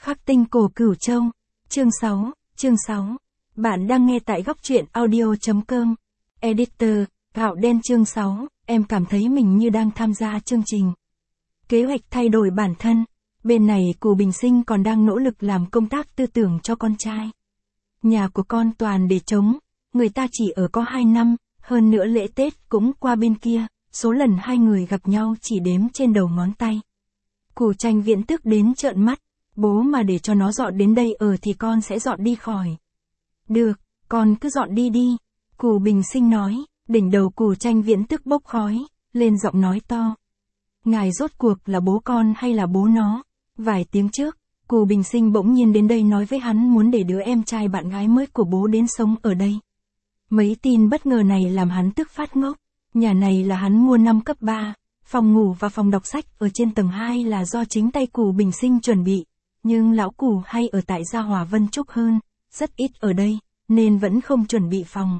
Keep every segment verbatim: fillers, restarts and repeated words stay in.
Khắc tinh cổ Cửu Châu. Chương sáu, chương sáu. Bạn đang nghe tại góc truyện audio.com. Editor, Gạo Đen chương sáu, em cảm thấy mình như đang tham gia chương trình. Kế hoạch thay đổi bản thân. Bên này Cù Bình Sinh còn đang nỗ lực làm công tác tư tưởng cho con trai. Nhà của con toàn để trống, người ta chỉ ở có hai năm, hơn nữa lễ Tết cũng qua bên kia, số lần hai người gặp nhau chỉ đếm trên đầu ngón tay. Cù Tranh Viễn tức đến trợn mắt, bố mà để cho nó dọn đến đây ở thì con sẽ dọn đi khỏi. Được, con cứ dọn đi đi, Cù Bình Sinh nói, đỉnh đầu Cù Tranh Viễn tức bốc khói, lên giọng nói to. Ngài rốt cuộc là bố con hay là bố nó? Vài tiếng trước, Cù Bình Sinh bỗng nhiên đến đây nói với hắn muốn để đứa em trai bạn gái mới của bố đến sống ở đây. Mấy tin bất ngờ này làm hắn tức phát ngốc. Nhà này là hắn mua năm cấp ba, phòng ngủ và phòng đọc sách ở trên tầng hai là do chính tay Cù Bình Sinh chuẩn bị. Nhưng lão Cù hay ở tại Gia Hòa Vân Trúc hơn, rất ít ở đây, nên vẫn không chuẩn bị phòng.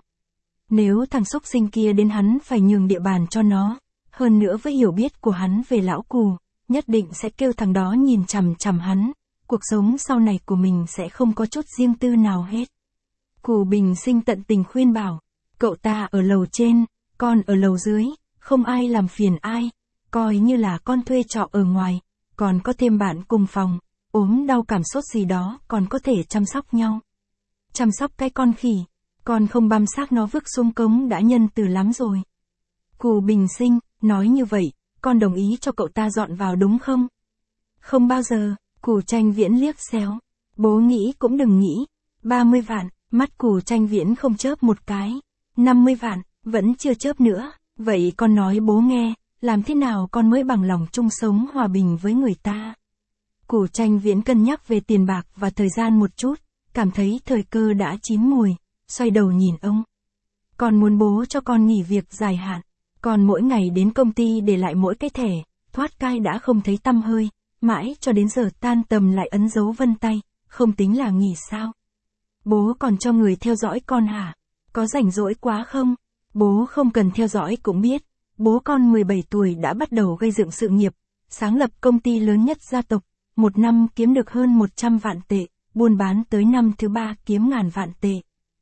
Nếu thằng xúc sinh kia đến hắn phải nhường địa bàn cho nó, hơn nữa với hiểu biết của hắn về lão Cù, nhất định sẽ kêu thằng đó nhìn chằm chằm hắn, cuộc sống sau này của mình sẽ không có chút riêng tư nào hết. Cù Bình Sinh tận tình khuyên bảo, cậu ta ở lầu trên, con ở lầu dưới, không ai làm phiền ai, coi như là con thuê trọ ở ngoài, còn có thêm bạn cùng phòng, ốm đau cảm sốt gì đó còn có thể chăm sóc nhau. Chăm sóc cái con khỉ, con không băm xác nó vứt xuống cống đã nhân từ lắm rồi. Cù Bình Sinh, nói như vậy, con đồng ý cho cậu ta dọn vào đúng không? Không bao giờ, Cù Tranh Viễn liếc xéo, bố nghĩ cũng đừng nghĩ, ba mươi vạn, mắt Cù Tranh Viễn không chớp một cái, năm mươi vạn, vẫn chưa chớp nữa, vậy con nói bố nghe, làm thế nào con mới bằng lòng chung sống hòa bình với người ta? Cù Tranh Viễn cân nhắc về tiền bạc và thời gian một chút, cảm thấy thời cơ đã chín mùi, xoay đầu nhìn ông. Con muốn bố cho con nghỉ việc dài hạn, còn mỗi ngày đến công ty để lại mỗi cái thẻ, thoát cai đã không thấy tăm hơi, mãi cho đến giờ tan tầm lại ấn dấu vân tay, không tính là nghỉ sao? Bố còn cho người theo dõi con hả? Có rảnh rỗi quá không? Bố không cần theo dõi cũng biết, bố con mười bảy tuổi đã bắt đầu gây dựng sự nghiệp, sáng lập công ty lớn nhất gia tộc, một năm kiếm được hơn một trăm vạn tệ, buôn bán tới năm thứ ba kiếm ngàn vạn tệ.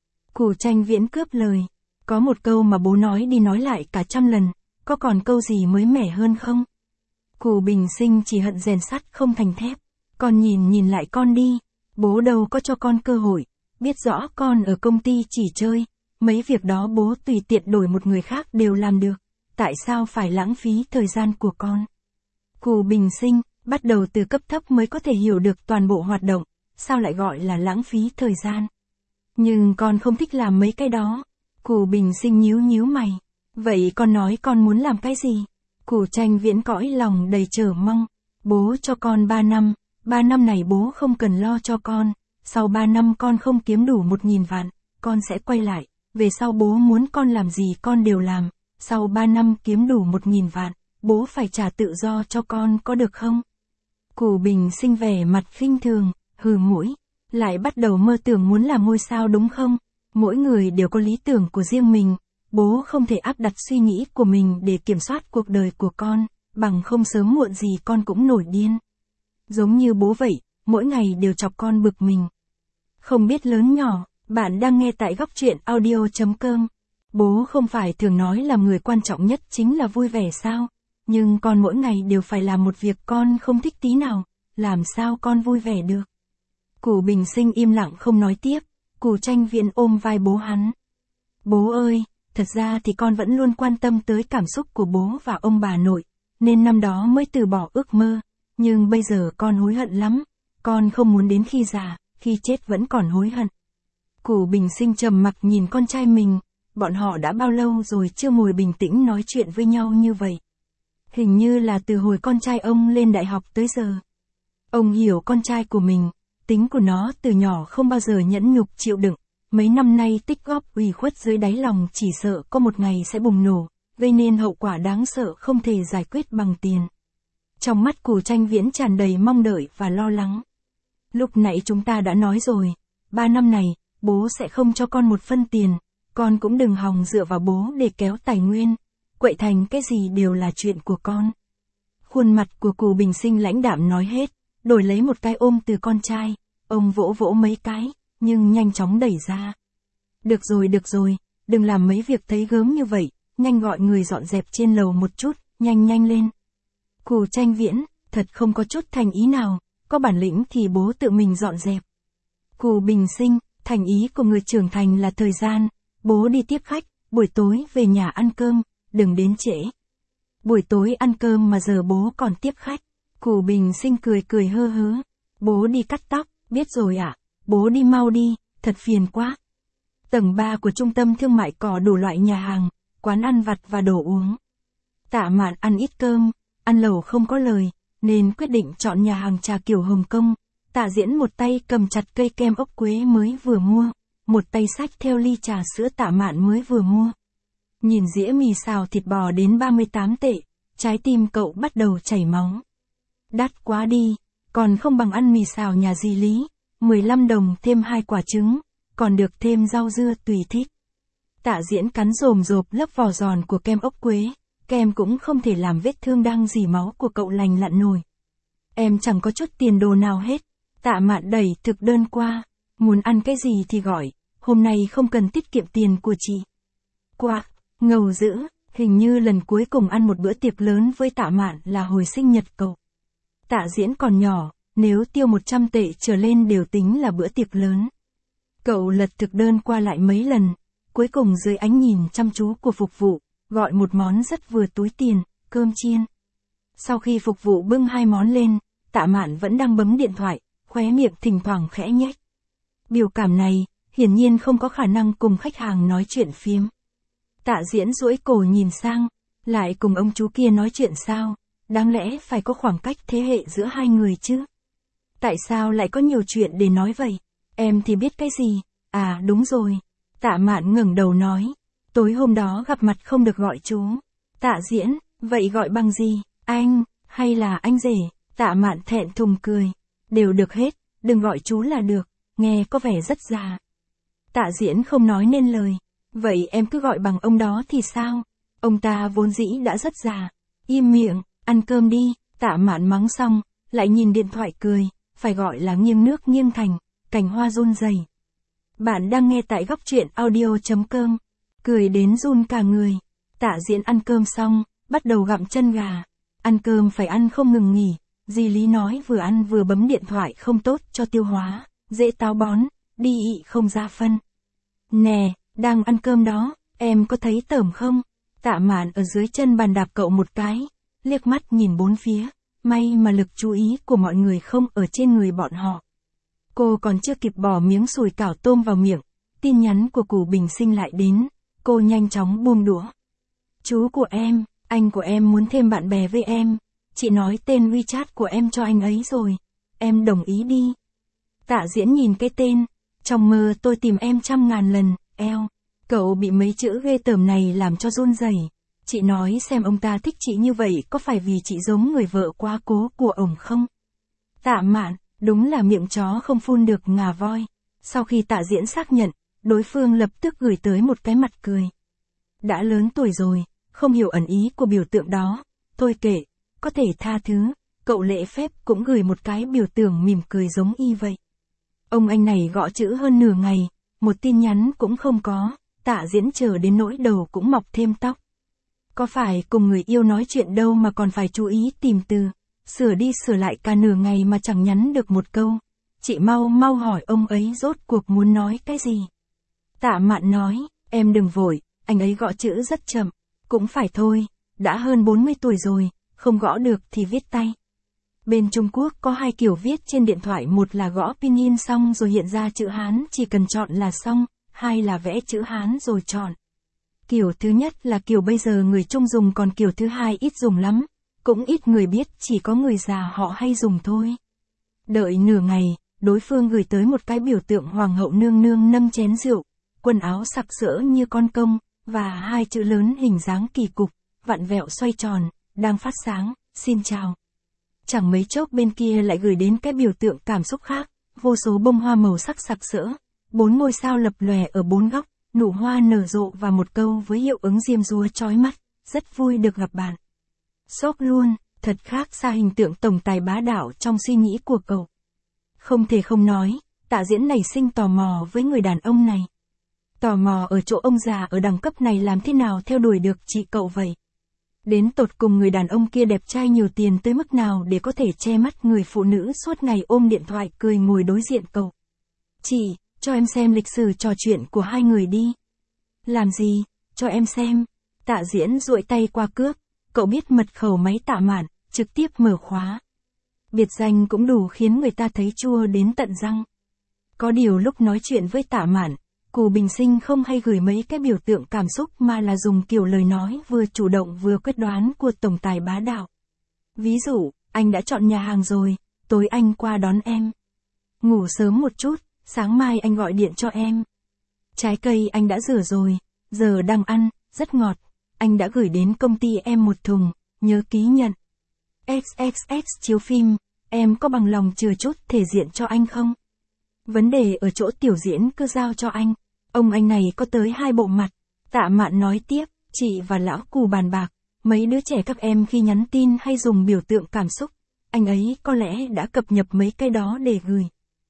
Cù Tranh Viễn cướp lời, có một câu mà bố nói đi nói lại cả trăm lần, có còn câu gì mới mẻ hơn không? Cù Bình Sinh chỉ hận rèn sắt không thành thép, con nhìn nhìn lại con đi, bố đâu có cho con cơ hội, biết rõ con ở công ty chỉ chơi, mấy việc đó bố tùy tiện đổi một người khác đều làm được, tại sao phải lãng phí thời gian của con? Cù Bình Sinh, bắt đầu từ cấp thấp mới có thể hiểu được toàn bộ hoạt động, sao lại gọi là lãng phí thời gian? Nhưng con không thích làm mấy cái đó. Cù Bình Sinh nhíu nhíu mày, vậy con nói con muốn làm cái gì? Cù Tranh Viễn cõi lòng đầy chờ mong, bố cho con ba năm, ba năm này bố không cần lo cho con, sau ba năm con không kiếm đủ một nghìn vạn, con sẽ quay lại, về sau bố muốn con làm gì con đều làm, sau ba năm kiếm đủ một nghìn vạn, bố phải trả tự do cho con có được không? Cù Bình Sinh vẻ mặt khinh thường, hừ mũi, lại bắt đầu mơ tưởng muốn làm ngôi sao đúng không? Mỗi người đều có lý tưởng của riêng mình, bố không thể áp đặt suy nghĩ của mình để kiểm soát cuộc đời của con, bằng không sớm muộn gì con cũng nổi điên. Giống như bố vậy, mỗi ngày đều chọc con bực mình. Không biết lớn nhỏ, bạn đang nghe tại góc truyện audio.com. Bố không phải thường nói làm người quan trọng nhất chính là vui vẻ sao? Nhưng con mỗi ngày đều phải làm một việc con không thích tí nào, làm sao con vui vẻ được? Cù Bình Sinh im lặng không nói tiếp, Cù Tranh Viễn ôm vai bố hắn. Bố ơi, thật ra thì con vẫn luôn quan tâm tới cảm xúc của bố và ông bà nội, nên năm đó mới từ bỏ ước mơ, nhưng bây giờ con hối hận lắm, con không muốn đến khi già, khi chết vẫn còn hối hận. Cù Bình Sinh trầm mặc nhìn con trai mình, bọn họ đã bao lâu rồi chưa ngồi bình tĩnh nói chuyện với nhau như vậy. Hình như là từ hồi con trai ông lên đại học tới giờ. Ông hiểu con trai của mình, tính của nó từ nhỏ không bao giờ nhẫn nhục chịu đựng, mấy năm nay tích góp ủy khuất dưới đáy lòng chỉ sợ có một ngày sẽ bùng nổ, gây nên hậu quả đáng sợ không thể giải quyết bằng tiền. Trong mắt Cù Tranh Viễn tràn đầy mong đợi và lo lắng. Lúc nãy chúng ta đã nói rồi, ba năm này, bố sẽ không cho con một phân tiền, con cũng đừng hòng dựa vào bố để kéo tài nguyên, quậy thành cái gì đều là chuyện của con. Khuôn mặt của Cù Bình Sinh lãnh đạm nói hết, đổi lấy một cái ôm từ con trai. Ông vỗ vỗ mấy cái, nhưng nhanh chóng đẩy ra. Được rồi được rồi, đừng làm mấy việc thấy gớm như vậy, nhanh gọi người dọn dẹp trên lầu một chút, nhanh nhanh lên. Cù Tranh Viễn, thật không có chút thành ý nào, có bản lĩnh thì bố tự mình dọn dẹp. Cù Bình Sinh, thành ý của người trưởng thành là thời gian, bố đi tiếp khách, buổi tối về nhà ăn cơm, đừng đến trễ. Buổi tối ăn cơm mà giờ bố còn tiếp khách. Cù Bình Sinh cười cười hơ hớ. Bố đi cắt tóc, biết rồi ạ, à? Bố đi mau đi, thật phiền quá. Tầng ba của trung tâm thương mại có đủ loại nhà hàng, quán ăn vặt và đồ uống. Tạ Mạn ăn ít cơm, ăn lẩu không có lời, nên quyết định chọn nhà hàng trà kiểu Hồng Kông. Tạ Diễn một tay cầm chặt cây kem ốc quế mới vừa mua, một tay xách theo ly trà sữa Tạ Mạn mới vừa mua. Nhìn dĩa mì xào thịt bò đến ba mươi tám tệ, trái tim cậu bắt đầu chảy máu. Đắt quá đi, còn không bằng ăn mì xào nhà dì Lý, mười lăm đồng thêm hai quả trứng, còn được thêm rau dưa tùy thích. Tạ Diễn cắn rồm rộp lớp vỏ giòn của kem ốc quế, kem cũng không thể làm vết thương đang rỉ máu của cậu lành lặn nổi. Em chẳng có chút tiền đồ nào hết. Tạ Mạn đẩy thực đơn qua, muốn ăn cái gì thì gọi, hôm nay không cần tiết kiệm tiền của chị. Quạc, ngầu dữ, hình như lần cuối cùng ăn một bữa tiệc lớn với Tạ Mạn là hồi sinh nhật cậu. Tạ Diễn còn nhỏ, nếu tiêu một trăm tệ trở lên đều tính là bữa tiệc lớn. Cậu lật thực đơn qua lại mấy lần, cuối cùng dưới ánh nhìn chăm chú của phục vụ, gọi một món rất vừa túi tiền, cơm chiên. Sau khi phục vụ bưng hai món lên, Tạ Mạn vẫn đang bấm điện thoại, khóe miệng thỉnh thoảng khẽ nhếch. Biểu cảm này, hiển nhiên không có khả năng cùng khách hàng nói chuyện phiếm. Tạ Diễn duỗi cổ nhìn sang, lại cùng ông chú kia nói chuyện sao, đáng lẽ phải có khoảng cách thế hệ giữa hai người chứ. Tại sao lại có nhiều chuyện để nói vậy? Em thì biết cái gì? À đúng rồi. Tạ Mạn ngẩng đầu nói, tối hôm đó gặp mặt không được gọi chú. Tạ Diễn, vậy gọi bằng gì? Anh, hay là anh rể? Tạ Mạn thẹn thùng cười. Đều được hết, đừng gọi chú là được, nghe có vẻ rất già. Tạ Diễn không nói nên lời. Vậy em cứ gọi bằng ông đó thì sao? Ông ta vốn dĩ đã rất già. Im miệng, ăn cơm đi. Tạ Mạn mắng xong, lại nhìn điện thoại cười, phải gọi là nghiêng nước nghiêng thành, cành hoa run rẩy. Bạn đang nghe tại góc truyện audio chấm com, cười đến run cả người. Tạ Diễn ăn cơm xong, bắt đầu gặm chân gà. Ăn cơm phải ăn không ngừng nghỉ, dì Lý nói vừa ăn vừa bấm điện thoại không tốt cho tiêu hóa, dễ táo bón, đi ị không ra phân. Nè, đang ăn cơm đó, em có thấy tởm không? Tạ Mạn ở dưới chân bàn đạp cậu một cái, liếc mắt nhìn bốn phía, may mà lực chú ý của mọi người không ở trên người bọn họ. Cô còn chưa kịp bỏ miếng sùi cảo tôm vào miệng, tin nhắn của Cù Bình Sinh lại đến, cô nhanh chóng buông đũa. Chú của em, anh của em muốn thêm bạn bè với em, chị nói tên WeChat của em cho anh ấy rồi, em đồng ý đi. Tạ Diễn nhìn cái tên, trong mơ tôi tìm em trăm ngàn lần, eo, cậu bị mấy chữ ghê tởm này làm cho run rẩy. Chị nói xem ông ta thích chị như vậy có phải vì chị giống người vợ quá cố của ổng không? Tạ Mạn, đúng là miệng chó không phun được ngà voi. Sau khi Tạ Diễn xác nhận, đối phương lập tức gửi tới một cái mặt cười. Đã lớn tuổi rồi, không hiểu ẩn ý của biểu tượng đó. Thôi kệ, có thể tha thứ. Cậu lễ phép cũng gửi một cái biểu tượng mỉm cười giống y vậy. Ông anh này gõ chữ hơn nửa ngày, một tin nhắn cũng không có. Tạ Diễn chờ đến nỗi đầu cũng mọc thêm tóc. Có phải cùng người yêu nói chuyện đâu mà còn phải chú ý tìm từ, sửa đi sửa lại cả nửa ngày mà chẳng nhắn được một câu. Chị mau mau hỏi ông ấy rốt cuộc muốn nói cái gì. Tạ Mạn nói, em đừng vội, anh ấy gõ chữ rất chậm, cũng phải thôi, đã hơn bốn mươi tuổi rồi, không gõ được thì viết tay. Bên Trung Quốc có hai kiểu viết trên điện thoại, một là gõ pinyin xong rồi hiện ra chữ Hán chỉ cần chọn là xong, hai là vẽ chữ Hán rồi chọn. Kiểu thứ nhất là kiểu bây giờ người Trung dùng, còn kiểu thứ hai ít dùng lắm, cũng ít người biết, chỉ có người già họ hay dùng thôi. Đợi nửa ngày, đối phương gửi tới một cái biểu tượng hoàng hậu nương nương nâng chén rượu, quần áo sặc sỡ như con công, và hai chữ lớn hình dáng kỳ cục, vặn vẹo xoay tròn, đang phát sáng, xin chào. Chẳng mấy chốc bên kia lại gửi đến cái biểu tượng cảm xúc khác, vô số bông hoa màu sắc sặc sỡ, bốn ngôi sao lập lòe ở bốn góc, nụ hoa nở rộ và một câu với hiệu ứng diêm dúa chói mắt, rất vui được gặp bạn. Sốc luôn, Thật khác xa hình tượng tổng tài bá đạo trong suy nghĩ của cậu. Không thể không nói, Tạ Diễn nảy sinh tò mò với người đàn ông này. Tò mò ở chỗ ông già ở đẳng cấp này làm thế nào theo đuổi được chị cậu vậy. Đến tột cùng người đàn ông kia đẹp trai nhiều tiền tới mức nào để có thể che mắt người phụ nữ suốt ngày ôm điện thoại cười ngồi đối diện cậu. Chị, cho em xem lịch sử trò chuyện của hai người đi. Làm gì, cho em xem. Tạ Diễn duỗi tay qua cước, cậu biết mật khẩu máy Tạ Mạn, trực tiếp mở khóa. Biệt danh cũng đủ khiến người ta thấy chua đến tận răng. Có điều lúc nói chuyện với Tạ Mạn, Cù Bình Sinh không hay gửi mấy cái biểu tượng cảm xúc mà là dùng kiểu lời nói vừa chủ động vừa quyết đoán của tổng tài bá đạo. Ví dụ, anh đã chọn nhà hàng rồi, tối anh qua đón em. Ngủ sớm một chút, sáng mai anh gọi điện cho em. Trái cây anh đã rửa rồi, giờ đang ăn, rất ngọt. Anh đã gửi đến công ty em một thùng, nhớ ký nhận. ích ích ích chiếu phim, em có bằng lòng chừa chút thể diện cho anh không? Vấn đề ở chỗ tiểu diễn cứ giao cho anh. Ông anh này có tới hai bộ mặt. Tạ Mạn nói tiếp, chị và lão Cù bàn bạc. Mấy đứa trẻ các em khi nhắn tin hay dùng biểu tượng cảm xúc. Anh ấy có lẽ đã cập nhật mấy cái đó để gửi.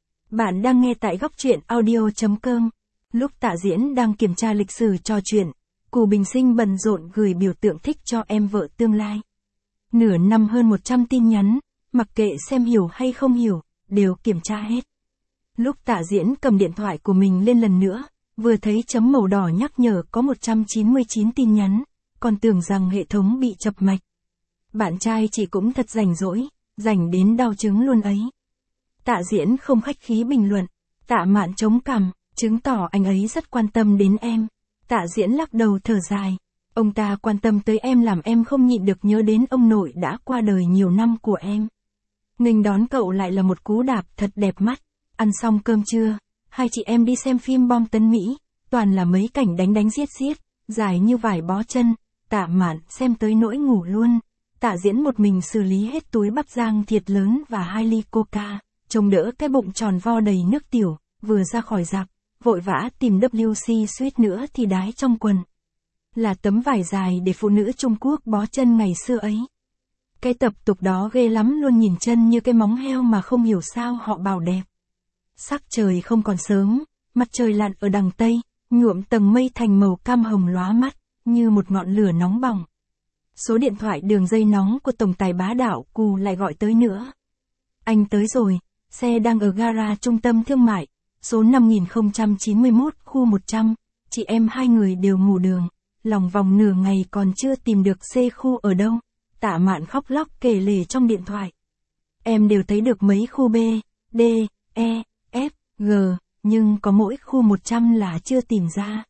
Bạn đang nghe tại góc truyện audio chấm com. Lúc Tạ Diễn đang kiểm tra lịch sử trò chuyện, Cù Bình Sinh bận rộn gửi biểu tượng thích cho em vợ tương lai. Nửa năm hơn một trăm tin nhắn, mặc kệ xem hiểu hay không hiểu, đều kiểm tra hết. Lúc Tạ Diễn cầm điện thoại của mình lên lần nữa, vừa thấy chấm màu đỏ nhắc nhở có một trăm chín mươi chín tin nhắn, còn tưởng rằng hệ thống bị chập mạch. Bạn trai chị cũng thật rảnh rỗi, rảnh đến đau chứng luôn ấy. Tạ Diễn không khách khí bình luận, Tạ Mạn chống cằm, chứng tỏ anh ấy rất quan tâm đến em. Tạ Diễn lắc đầu thở dài, ông ta quan tâm tới em làm em không nhịn được nhớ đến ông nội đã qua đời nhiều năm của em. Nghênh đón cậu lại là một cú đạp thật đẹp mắt. Ăn xong cơm trưa, hai chị em đi xem phim bom tấn Mỹ, toàn là mấy cảnh đánh đánh giết giết, dài như vải bó chân. Tạ Mạn xem tới nỗi ngủ luôn. Tạ Diễn một mình xử lý hết túi bắp rang thiệt lớn và hai ly coca, trông đỡ cái bụng tròn vo đầy nước tiểu, vừa ra khỏi rạp, vội vã tìm vê xê suýt nữa thì đái trong quần. Là tấm vải dài để phụ nữ Trung Quốc bó chân ngày xưa ấy. Cái tập tục đó ghê lắm luôn, nhìn chân như cái móng heo mà không hiểu sao họ bảo đẹp. Sắc trời không còn sớm, mặt trời lặn ở đằng Tây, nhuộm tầng mây thành màu cam hồng lóa mắt, như một ngọn lửa nóng bỏng. Số điện thoại đường dây nóng của tổng tài bá đạo Cù lại gọi tới nữa. Anh tới rồi, xe đang ở gara trung tâm thương mại, số năm nghìn không trăm chín mươi mốt khu một trăm, chị em hai người đều ngủ đường, lòng vòng nửa ngày còn chưa tìm được C khu ở đâu. Tạ Mạn khóc lóc kể lể trong điện thoại. Em đều thấy được mấy khu B, D, E, F, G, nhưng có mỗi khu một trăm là chưa tìm ra.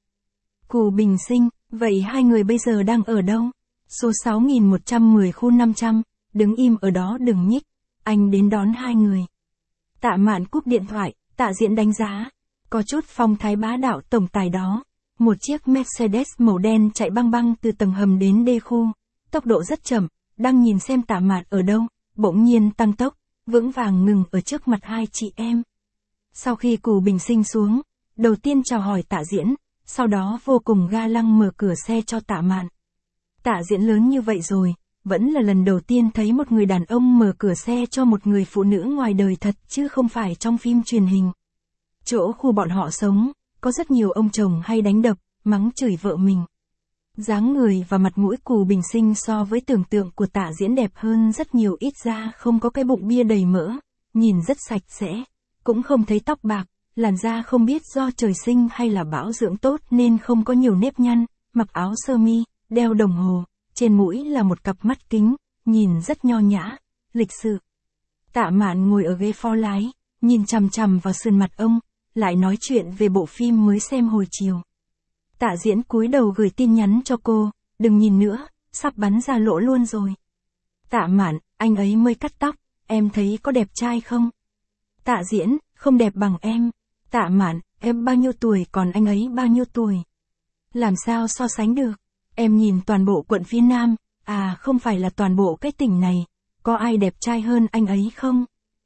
Cù Bình Sinh, vậy hai người bây giờ đang ở đâu? Số sáu nghìn một trăm mười khu năm trăm, đứng im ở đó đừng nhích, anh đến đón hai người. Tạ Mạn cúp điện thoại, Tạ Diễn đánh giá, có chút phong thái bá đạo tổng tài đó. Một chiếc Mercedes màu đen chạy băng băng từ tầng hầm đến D khu, tốc độ rất chậm, đang nhìn xem Tạ Mạn ở đâu, bỗng nhiên tăng tốc, vững vàng ngừng ở trước mặt hai chị em. Sau khi Cù Bình Sinh xuống, đầu tiên chào hỏi Tạ Diễn, sau đó vô cùng ga lăng mở cửa xe cho Tạ Mạn. Tạ Diễn lớn như vậy rồi, vẫn là lần đầu tiên thấy một người đàn ông mở cửa xe cho một người phụ nữ ngoài đời thật chứ không phải trong phim truyền hình. Chỗ khu bọn họ sống, có rất nhiều ông chồng hay đánh đập, mắng chửi vợ mình. Dáng người và mặt mũi Cù Bình Sinh so với tưởng tượng của Tạ Diễn đẹp hơn rất nhiều, ít ra không có cái bụng bia đầy mỡ, nhìn rất sạch sẽ, cũng không thấy tóc bạc, làn da không biết do trời sinh hay là bảo dưỡng tốt nên không có nhiều nếp nhăn, mặc áo sơ mi, đeo đồng hồ, trên mũi là một cặp mắt kính, nhìn rất nho nhã, lịch sự. Tạ Mạn ngồi ở ghế phó lái, nhìn chằm chằm vào sườn mặt ông, lại nói chuyện về bộ phim mới xem hồi chiều. Tạ Diễn cúi đầu gửi tin nhắn cho cô, đừng nhìn nữa, sắp bắn ra lỗ luôn rồi. Tạ Mạn, anh ấy mới cắt tóc, em thấy có đẹp trai không? Tạ Diễn, không đẹp bằng em. Tạ Mạn, em bao nhiêu tuổi còn anh ấy bao nhiêu tuổi? Làm sao so sánh được? Em nhìn toàn bộ quận phía Nam, à không phải là toàn bộ cái tỉnh này, có ai đẹp trai hơn anh ấy không?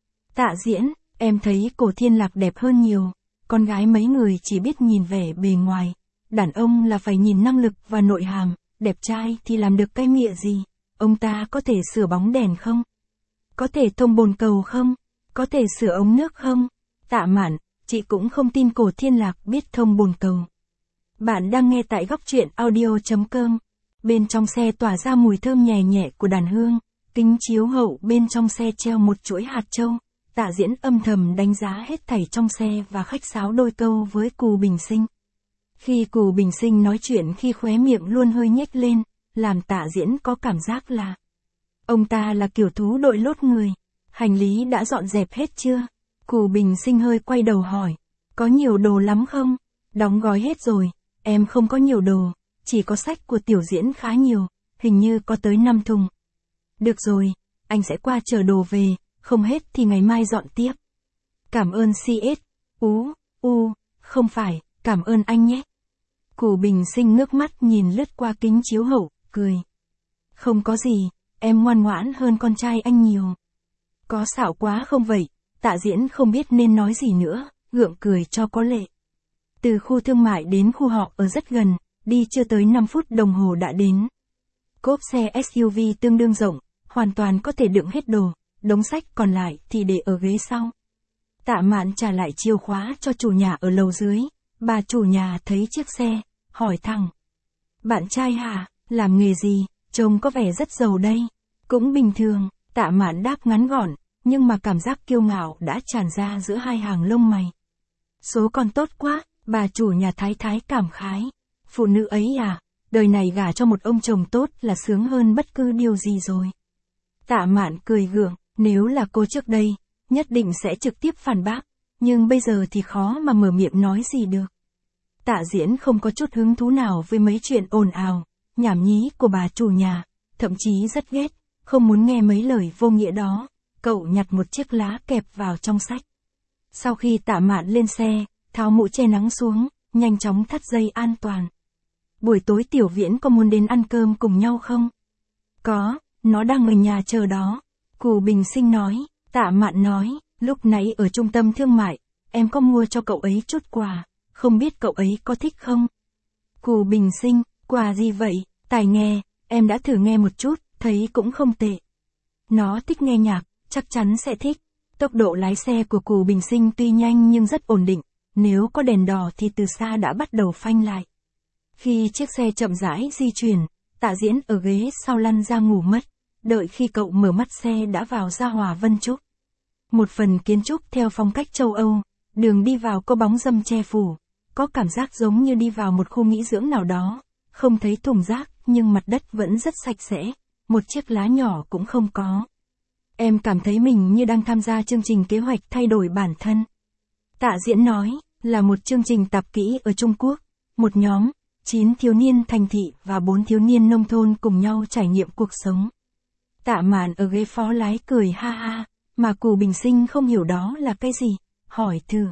Tạ Diễn, em thấy Cổ Thiên Lạc đẹp hơn nhiều, con gái mấy người chỉ biết nhìn vẻ bề ngoài, đàn ông là phải nhìn năng lực và nội hàm, đẹp trai thì làm được cái mịa gì? Ông ta có thể sửa bóng đèn không? Có thể thông bồn cầu không? Có thể sửa ống nước không? Tạ Mạn, chị cũng không tin Cổ Thiên Lạc biết thông bồn cầu. Bạn đang nghe tại góc truyện audio.com. Bên trong xe tỏa ra mùi thơm nhẹ nhẹ của đàn hương, kính chiếu hậu bên trong xe treo một chuỗi hạt châu. Tạ Diễn âm thầm đánh giá hết thảy trong xe và khách sáo đôi câu với Cù Bình Sinh. Khi Cù Bình Sinh nói chuyện khi khóe miệng luôn hơi nhếch lên, làm Tạ Diễn có cảm giác là ông ta là kiểu thú đội lốt người. Hành lý đã dọn dẹp hết chưa? Cù Bình Sinh hơi quay đầu hỏi. Có nhiều đồ lắm không? Đóng gói hết rồi, em không có nhiều đồ, chỉ có sách của Tiểu Diễn khá nhiều, hình như có tới năm thùng. Được rồi, anh sẽ qua chở đồ về, không hết thì ngày mai dọn tiếp. Cảm ơn xê ét, ú, u, không phải, cảm ơn anh nhé. Cù Bình Sinh ngước mắt nhìn lướt qua kính chiếu hậu, cười. Không có gì, em ngoan ngoãn hơn con trai anh nhiều. Có xạo quá không vậy? Tạ Diễn không biết nên nói gì nữa, gượng cười cho có lệ. Từ khu thương mại đến khu họ ở rất gần, đi chưa tới năm phút đồng hồ đã đến. Cốp xe ét u vê tương đương rộng, hoàn toàn có thể đựng hết đồ, đống sách còn lại thì để ở ghế sau. Tạ Mạn trả lại chìa khóa cho chủ nhà ở lầu dưới, bà chủ nhà thấy chiếc xe, hỏi thẳng. Bạn trai hả, làm nghề gì, trông có vẻ rất giàu đây. Cũng bình thường, Tạ Mạn đáp ngắn gọn, nhưng mà cảm giác kiêu ngạo đã tràn ra giữa hai hàng lông mày. Số còn tốt quá, bà chủ nhà thái thái cảm khái. Phụ nữ ấy à, đời này gả cho một ông chồng tốt là sướng hơn bất cứ điều gì rồi. Tạ Mạn cười gượng, nếu là cô trước đây, nhất định sẽ trực tiếp phản bác, nhưng bây giờ thì khó mà mở miệng nói gì được. Tạ Diễn không có chút hứng thú nào với mấy chuyện ồn ào, nhảm nhí của bà chủ nhà, thậm chí rất ghét, không muốn nghe mấy lời vô nghĩa đó. Cậu nhặt một chiếc lá kẹp vào trong sách. Sau khi Tạ Mạn lên xe, tháo mũ che nắng xuống, nhanh chóng thắt dây an toàn. Buổi tối Tiểu Viễn có muốn đến ăn cơm cùng nhau không? Có, nó đang ở nhà chờ đó. Cù Bình Sinh nói. Tạ Mạn nói, lúc nãy ở trung tâm thương mại, em có mua cho cậu ấy chút quà, không biết cậu ấy có thích không? Cù Bình Sinh, quà gì vậy? Tài nghe, em đã thử nghe một chút, thấy cũng không tệ. Nó thích nghe nhạc, chắc chắn sẽ thích. Tốc độ lái xe của Cù Bình Sinh tuy nhanh nhưng rất ổn định, nếu có đèn đỏ thì từ xa đã bắt đầu phanh lại. Khi chiếc xe chậm rãi di chuyển, Tạ Diễn ở ghế sau lăn ra ngủ mất, đợi khi cậu mở mắt xe đã vào ra Hòa Vân Trúc. Một phần kiến trúc theo phong cách châu Âu, đường đi vào có bóng râm che phủ, có cảm giác giống như đi vào một khu nghỉ dưỡng nào đó, không thấy thùng rác nhưng mặt đất vẫn rất sạch sẽ, một chiếc lá nhỏ cũng không có. Em cảm thấy mình như đang tham gia chương trình kế hoạch thay đổi bản thân. Tạ Diễn nói, là một chương trình tạp kỹ ở Trung Quốc, một nhóm, chín thiếu niên thành thị và bốn thiếu niên nông thôn cùng nhau trải nghiệm cuộc sống. Tạ Mạn ở ghế phó lái cười ha ha, mà Cù Bình Sinh không hiểu đó là cái gì, hỏi thử.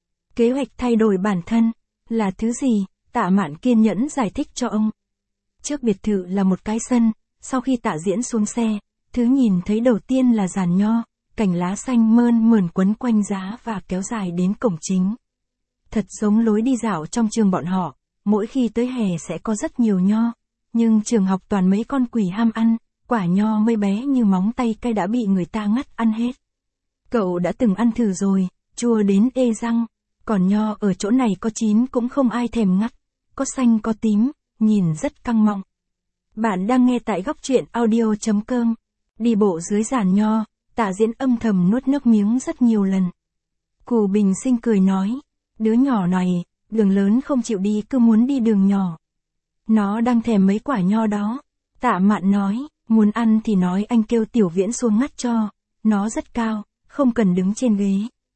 Kế hoạch thay đổi bản thân, là thứ gì? Tạ Mạn kiên nhẫn giải thích cho ông. Trước biệt thự là một cái sân, sau khi Tạ Diễn xuống xe, thứ nhìn thấy đầu tiên là giàn nho, cành lá xanh mơn mởn quấn quanh giá và kéo dài đến cổng chính. Thật giống lối đi dạo trong trường bọn họ, mỗi khi tới hè sẽ có rất nhiều nho, nhưng trường học toàn mấy con quỷ ham ăn, quả nho mới bé như móng tay cây đã bị người ta ngắt ăn hết. Cậu đã từng ăn thử rồi, chua đến ê răng, còn nho ở chỗ này có chín cũng không ai thèm ngắt, có xanh có tím, nhìn rất căng mọng. Bạn đang nghe tại góc truyện audio.com. Đi bộ dưới giàn nho, Tạ Diễn âm thầm nuốt nước miếng rất nhiều lần. Cù Bình Sinh cười nói, đứa nhỏ này, đường lớn không chịu đi cứ muốn đi đường nhỏ. Nó đang thèm mấy quả nho đó. Tạ Mạn nói, muốn ăn thì nói anh kêu Tiểu Viễn xuống ngắt cho, nó rất cao, không cần đứng trên ghế.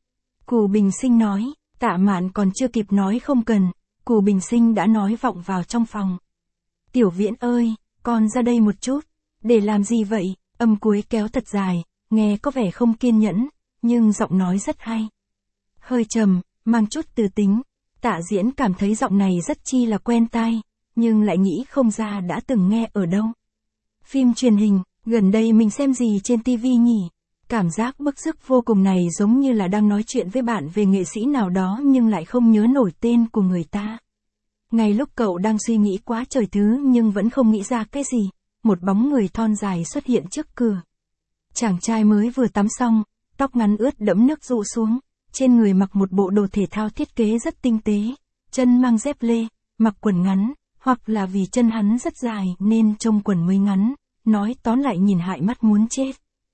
Cù Bình Sinh nói, Tạ Mạn còn chưa kịp nói không cần, Cù Bình Sinh đã nói vọng vào trong phòng. Tiểu Viễn ơi, con ra đây một chút. Để làm gì vậy? Âm cuối kéo thật dài, nghe có vẻ không kiên nhẫn, nhưng giọng nói rất hay. Hơi trầm, mang chút từ tính. Tạ Diễn cảm thấy giọng này rất chi là quen tai, nhưng lại nghĩ không ra đã từng nghe ở đâu. Phim truyền hình, gần đây mình xem gì trên tivi nhỉ? Cảm giác bức rứt vô cùng này giống như là đang nói chuyện với bạn về nghệ sĩ nào đó nhưng lại không nhớ nổi tên của người ta. Ngay lúc cậu đang suy nghĩ quá trời thứ nhưng vẫn không nghĩ ra cái gì, một bóng người thon dài xuất hiện trước cửa. Chàng trai mới vừa tắm xong, tóc ngắn ướt đẫm nước rũ xuống, trên người mặc một bộ đồ thể thao thiết kế rất tinh tế, chân mang dép lê, mặc quần ngắn, hoặc là vì chân hắn rất dài nên trông quần mới ngắn, nói tóm lại nhìn hại mắt muốn chết.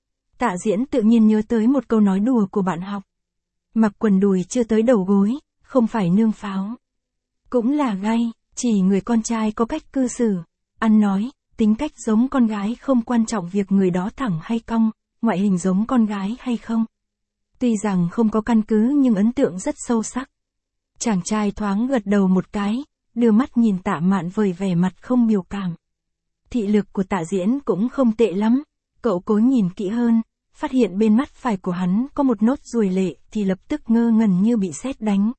Tạ Diễn tự nhiên nhớ tới một câu nói đùa của bạn học. Mặc quần đùi chưa tới đầu gối, không phải nương pháo. Cũng là gay, chỉ người con trai có cách cư xử, ăn nói, tính cách giống con gái không quan trọng việc người đó thẳng hay cong, ngoại hình giống con gái hay không. Tuy rằng không có căn cứ nhưng ấn tượng rất sâu sắc. Chàng trai thoáng gật đầu một cái, đưa mắt nhìn Tạ Mạn với vẻ mặt không biểu cảm. Thị lực của Tạ Diễn cũng không tệ lắm, cậu cố nhìn kỹ hơn, phát hiện bên mắt phải của hắn có một nốt ruồi lệ thì lập tức ngơ ngẩn như bị sét đánh.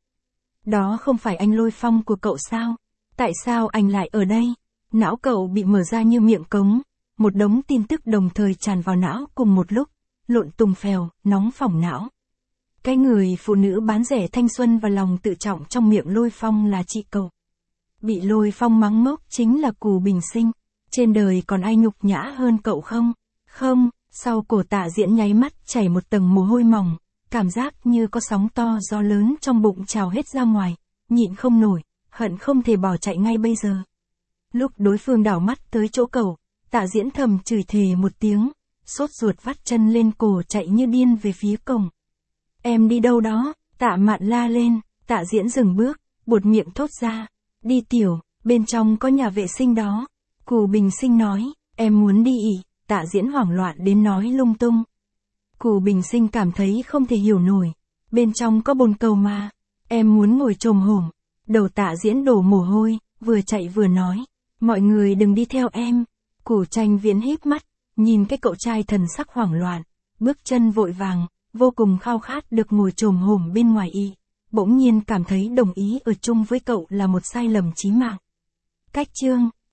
Đó không phải anh Lôi Phong của cậu sao? Tại sao anh lại ở đây? Não cậu bị mở ra như miệng cống, một đống tin tức đồng thời tràn vào não cùng một lúc, lộn tùng phèo, nóng phỏng não. Cái người phụ nữ bán rẻ thanh xuân và lòng tự trọng trong miệng Lôi Phong là chị cậu. Bị Lôi Phong mắng mốc chính là Cù Bình Sinh. Trên đời còn ai nhục nhã hơn cậu không? Không, sau cổ Tạ Diễn nháy mắt chảy một tầng mồ hôi mỏng, cảm giác như có sóng to gió lớn trong bụng trào hết ra ngoài, nhịn không nổi, hận không thể bỏ chạy ngay bây giờ. Lúc đối phương đảo mắt tới chỗ cậu, Tạ Diễn thầm chửi thề một tiếng, sốt ruột vắt chân lên cổ chạy như điên về phía cổng. Em đi đâu đó? Tạ Mạn la lên, Tạ Diễn dừng bước, buột miệng thốt ra. Đi tiểu, bên trong có nhà vệ sinh đó. Cù Bình Sinh nói, em muốn đi ỉ, Tạ Diễn hoảng loạn đến nói lung tung. Cù Bình Sinh cảm thấy không thể hiểu nổi, bên trong có bồn cầu mà, em muốn ngồi chồm hổm. Đầu Tạ Diễn đổ mồ hôi, vừa chạy vừa nói, mọi người đừng đi theo em. Cù Tranh Viễn híp mắt, nhìn cái cậu trai thần sắc hoảng loạn, bước chân vội vàng, vô cùng khao khát được ngồi chồm hổm bên ngoài y, bỗng nhiên cảm thấy đồng ý ở chung với cậu là một sai lầm chí mạng. Cách chương